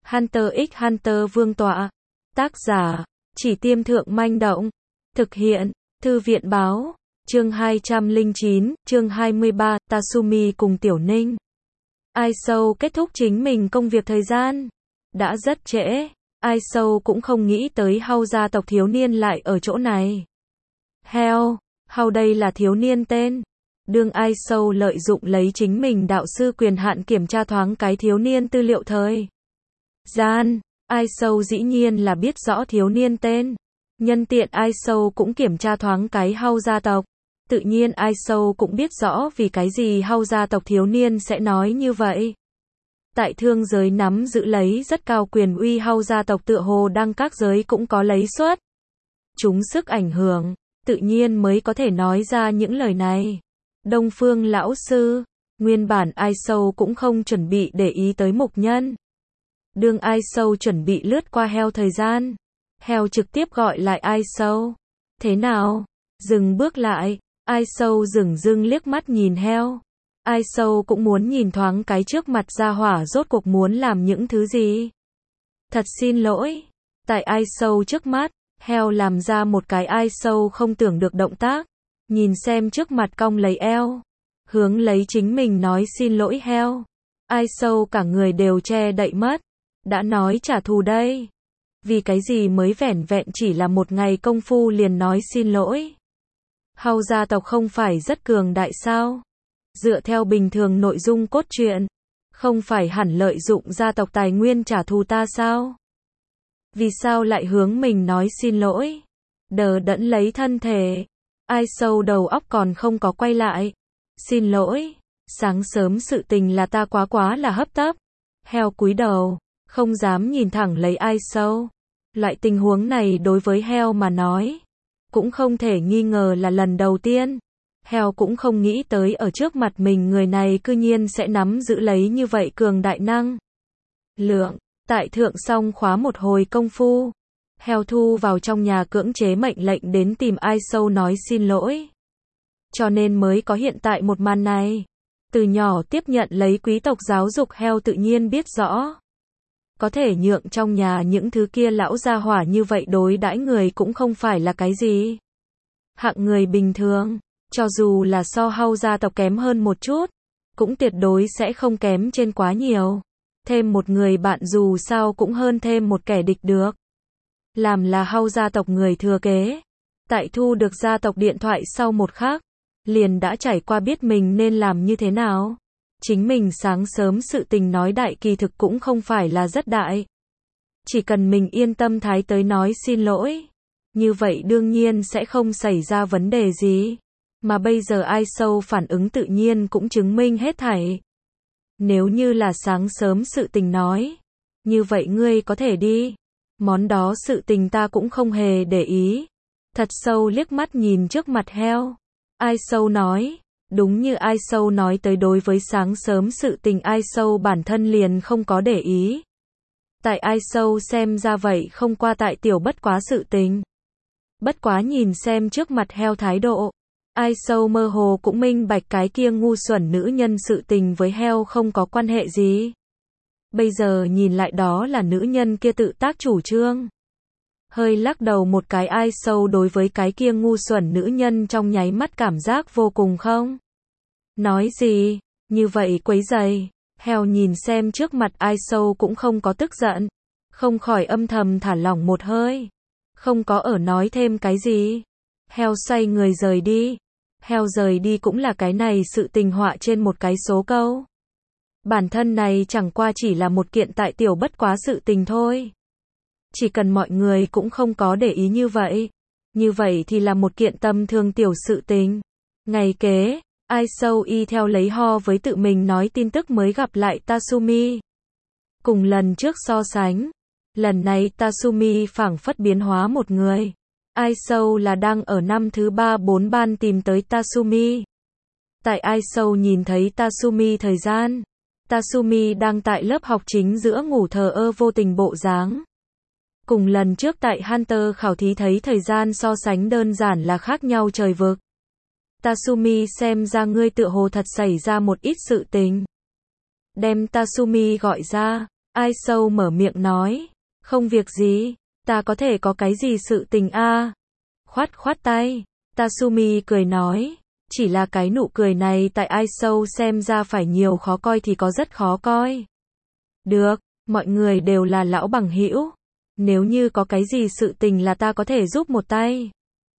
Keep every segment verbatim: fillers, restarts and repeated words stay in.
Hunter x Hunter Vương tọa. Tác giả, Chỉ Tiêm Thượng Manh Động. Thực hiện, Thư viện Báo. Chương hai trăm lẻ chín, chương hai mươi ba, Tatsumi cùng Tiểu Ninh. Ai Sâu kết thúc chính mình công việc thời gian. Đã rất trễ. Ai Sâu cũng không nghĩ tới Hao gia tộc thiếu niên lại ở chỗ này. Heo, Hao đây là thiếu niên tên. Đương Ai Sâu lợi dụng lấy chính mình đạo sư quyền hạn kiểm tra thoáng cái thiếu niên tư liệu thời gian. Ai Sâu dĩ nhiên là biết rõ thiếu niên tên. Nhân tiện Ai Sâu cũng kiểm tra thoáng cái Hao gia tộc. Tự nhiên Ai Sâu cũng biết rõ vì cái gì Hao gia tộc thiếu niên sẽ nói như vậy. Tại thương giới nắm giữ lấy rất cao quyền uy Hao gia tộc tựa hồ đăng các giới cũng có lấy suất. Chúng sức ảnh hưởng, tự nhiên mới có thể nói ra những lời này. Đông Phương lão sư, nguyên bản Ai Sâu cũng không chuẩn bị để ý tới mục nhân. Đương Ai Sâu chuẩn bị lướt qua Heo thời gian. Heo trực tiếp gọi lại Ai Sâu. Thế nào? Dừng bước lại. Ai Sâu dửng dưng liếc mắt nhìn Heo. Ai Sâu cũng muốn nhìn thoáng cái trước mặt gia hỏa rốt cuộc muốn làm những thứ gì. Thật xin lỗi. Tại Ai Sâu trước mắt, Heo làm ra một cái Ai Sâu không tưởng được động tác. Nhìn xem trước mặt cong lấy eo. Hướng lấy chính mình nói xin lỗi Heo. Ai Sâu cả người đều che đậy mất. Đã nói trả thù đây. Vì cái gì mới vẻn vẹn chỉ là một ngày công phu liền nói xin lỗi. Hao gia tộc không phải rất cường đại sao? Dựa theo bình thường nội dung cốt truyện, không phải hẳn lợi dụng gia tộc tài nguyên trả thù ta sao? Vì sao lại hướng mình nói xin lỗi? Đờ đẫn lấy thân thể. Ai Sâu đầu óc còn không có quay lại. Xin lỗi, sáng sớm sự tình là ta quá quá là hấp tấp. Heo cúi đầu, không dám nhìn thẳng lấy Ai Sâu. Loại tình huống này đối với Heo mà nói, cũng không thể nghi ngờ là lần đầu tiên. Heo cũng không nghĩ tới ở trước mặt mình người này cư nhiên sẽ nắm giữ lấy như vậy cường đại năng lượng. Tại thượng song khóa một hồi công phu, Heo thu vào trong nhà cưỡng chế mệnh lệnh đến tìm Ai Sâu nói xin lỗi. Cho nên mới có hiện tại một màn này. Từ nhỏ tiếp nhận lấy quý tộc giáo dục Heo tự nhiên biết rõ. Có thể nhượng trong nhà những thứ kia lão gia hỏa như vậy đối đãi người cũng không phải là cái gì hạng người bình thường. Cho dù là so Hao gia tộc kém hơn một chút, cũng tuyệt đối sẽ không kém trên quá nhiều. Thêm một người bạn dù sao cũng hơn thêm một kẻ địch được. Làm là Hao gia tộc người thừa kế. Tại thu được gia tộc điện thoại sau một khắc, liền đã trải qua biết mình nên làm như thế nào. Chính mình sáng sớm sự tình nói đại kỳ thực cũng không phải là rất đại. Chỉ cần mình yên tâm thái tới nói xin lỗi. Như vậy đương nhiên sẽ không xảy ra vấn đề gì. Mà bây giờ Ai Sâu phản ứng tự nhiên cũng chứng minh hết thảy. Nếu như là sáng sớm sự tình nói. Như vậy ngươi có thể đi. Món đó sự tình ta cũng không hề để ý. Thật sâu liếc mắt nhìn trước mặt Heo. Ai Sâu nói. Đúng như Ai Sâu nói tới đối với sáng sớm sự tình Ai Sâu bản thân liền không có để ý. Tại Ai Sâu xem ra vậy không qua tại tiểu bất quá sự tình. Bất quá nhìn xem trước mặt Heo thái độ. Ai Sâu mơ hồ cũng minh bạch cái kia ngu xuẩn nữ nhân sự tình với Heo không có quan hệ gì. Bây giờ nhìn lại đó là nữ nhân kia tự tác chủ trương. Hơi lắc đầu một cái Ai Sâu đối với cái kia ngu xuẩn nữ nhân trong nháy mắt cảm giác vô cùng không. Nói gì, như vậy quấy rầy. Heo nhìn xem trước mặt Ai Sâu cũng không có tức giận. Không khỏi âm thầm thả lỏng một hơi. Không có ở nói thêm cái gì. Heo xoay người rời đi. Heo rời đi cũng là cái này sự tình họa trên một cái số câu. Bản thân này chẳng qua chỉ là một kiện tại tiểu bất quá sự tình thôi. Chỉ cần mọi người cũng không có để ý như vậy. Như vậy thì là một kiện tầm thường tiểu sự tình. Ngày kế, Ai Sâu y theo lấy ho với tự mình nói tin tức mới gặp lại Tatsumi. Cùng lần trước so sánh. Lần này Tatsumi phảng phất biến hóa một người. Ai Sâu là đang ở năm thứ ba bốn ban tìm tới Tatsumi. Tại Ai Sâu nhìn thấy Tatsumi thời gian. Tatsumi đang tại lớp học chính giữa ngủ thờ ơ vô tình bộ dáng. Cùng lần trước tại Hunter khảo thí thấy thời gian so sánh đơn giản là khác nhau trời vực. Tatsumi xem ra ngươi tựa hồ thật xảy ra một ít sự tình. Đem Tatsumi gọi ra. Ai Sâu mở miệng nói. Không việc gì, ta có thể có cái gì sự tình a? Khoát khoát tay, Tasumi cười nói. Chỉ là cái nụ cười này tại Ai Sâu xem ra phải nhiều khó coi thì có rất khó coi. Được, mọi người đều là lão bằng hữu. Nếu như có cái gì sự tình là ta có thể giúp một tay.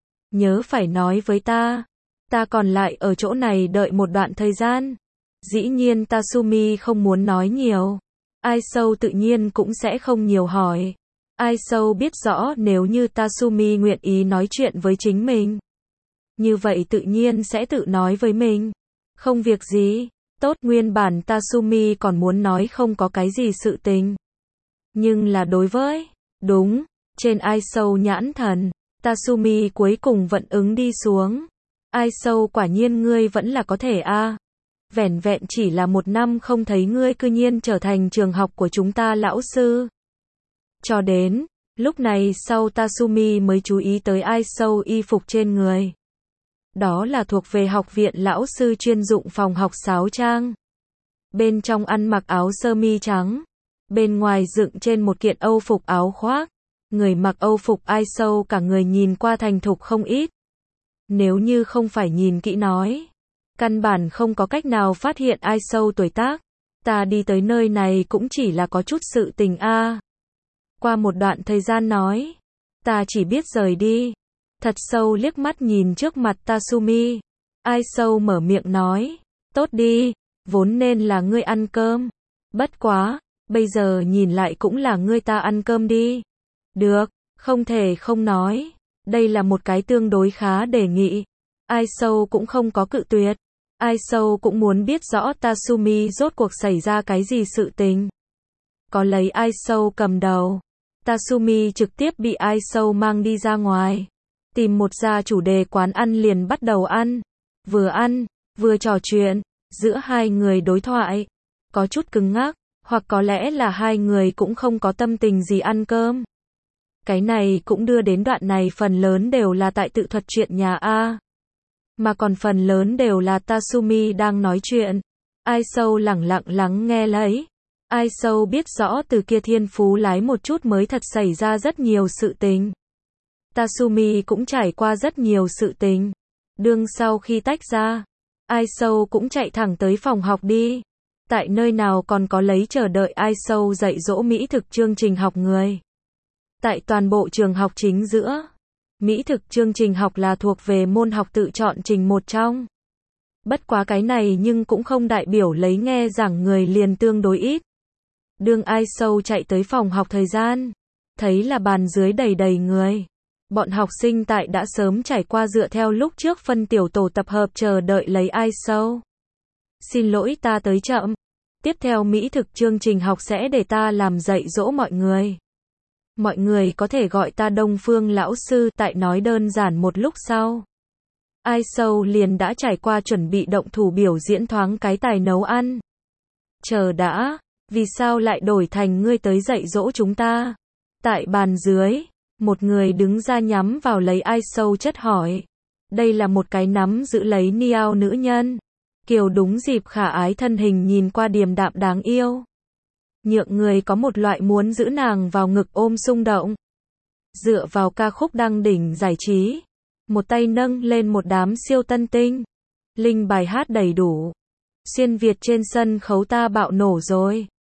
Nhớ phải nói với ta. Ta còn lại ở chỗ này đợi một đoạn thời gian. Dĩ nhiên Tasumi không muốn nói nhiều. Ai Sâu tự nhiên cũng sẽ không nhiều hỏi. Ai Sâu biết rõ nếu như Tasumi nguyện ý nói chuyện với chính mình. Như vậy tự nhiên sẽ tự nói với mình. Không việc gì. Tốt, nguyên bản Tasumi còn muốn nói không có cái gì sự tình. Nhưng là đối với. Đúng. Trên Ai Sâu nhãn thần. Tasumi cuối cùng vẫn ứng đi xuống. Ai Sâu, quả nhiên ngươi vẫn là có thể a. À. Vẻn vẹn chỉ là một năm không thấy ngươi cư nhiên trở thành trường học của chúng ta lão sư. Cho đến lúc này sau Tasumi mới chú ý tới Ai Sâu y phục trên người. Đó là thuộc về học viện lão sư chuyên dụng phòng học sáo trang. Bên trong ăn mặc áo sơ mi trắng. Bên ngoài dựng trên một kiện âu phục áo khoác. Người mặc âu phục Ai Sâu cả người nhìn qua thành thục không ít. Nếu như không phải nhìn kỹ nói. Căn bản không có cách nào phát hiện Ai Sâu tuổi tác. Ta đi tới nơi này cũng chỉ là có chút sự tình a. À. Qua một đoạn thời gian nói. Ta chỉ biết rời đi. Thật sâu liếc mắt nhìn trước mặt Tasumi. Ai Sâu mở miệng nói. Tốt đi. Vốn nên là ngươi ăn cơm. Bất quá. Bây giờ nhìn lại cũng là ngươi ta ăn cơm đi. Được. Không thể không nói. Đây là một cái tương đối khá đề nghị. Ai Sâu cũng không có cự tuyệt. Ai Sâu cũng muốn biết rõ Tasumi rốt cuộc xảy ra cái gì sự tình. Có lấy Ai Sâu cầm đầu. Tasumi trực tiếp bị Ai Sâu mang đi ra ngoài. Tìm một gia chủ đề quán ăn liền bắt đầu ăn. Vừa ăn, vừa trò chuyện. Giữa hai người đối thoại. Có chút cứng ngắc. Hoặc có lẽ là hai người cũng không có tâm tình gì ăn cơm. Cái này cũng đưa đến đoạn này phần lớn đều là tại tự thuật chuyện nhà A. Mà còn phần lớn đều là Tasumi đang nói chuyện. Ai Sâu lẳng lặng lắng nghe lấy. Ai Sâu biết rõ từ kia thiên phú lái một chút mới thật xảy ra rất nhiều sự tình. Tasumi cũng trải qua rất nhiều sự tình. Đương sau khi tách ra, Ai Sâu cũng chạy thẳng tới phòng học đi. Tại nơi nào còn có lấy chờ đợi Ai Sâu dạy dỗ mỹ thực chương trình học người. Tại toàn bộ trường học chính giữa, mỹ thực chương trình học là thuộc về môn học tự chọn trình một trong. Bất quá cái này nhưng cũng không đại biểu lấy nghe giảng người liền tương đối ít. Đương Ai Sâu chạy tới phòng học thời gian, thấy là bàn dưới đầy đầy người. Bọn học sinh tại đã sớm trải qua dựa theo lúc trước phân tiểu tổ tập hợp chờ đợi lấy Ai Sâu. Xin lỗi ta tới chậm. Tiếp theo mỹ thực chương trình học sẽ để ta làm dạy dỗ mọi người. Mọi người có thể gọi ta Đông Phương lão sư. Tại nói đơn giản một lúc sau. Ai Sâu liền đã trải qua chuẩn bị động thủ biểu diễn thoáng cái tài nấu ăn. Chờ đã, vì sao lại đổi thành ngươi tới dạy dỗ chúng ta? Tại bàn dưới, một người đứng ra nhắm vào lấy Ai Sâu chất hỏi. Đây là một cái nắm giữ lấy niao nữ nhân. Kiều đúng dịp khả ái thân hình nhìn qua điềm đạm đáng yêu. Nhượng người có một loại muốn giữ nàng vào ngực ôm xung động. Dựa vào ca khúc đăng đỉnh giải trí. Một tay nâng lên một đám siêu tân tinh. Linh bài hát đầy đủ. Xuyên Việt trên sân khấu ta bạo nổ rồi.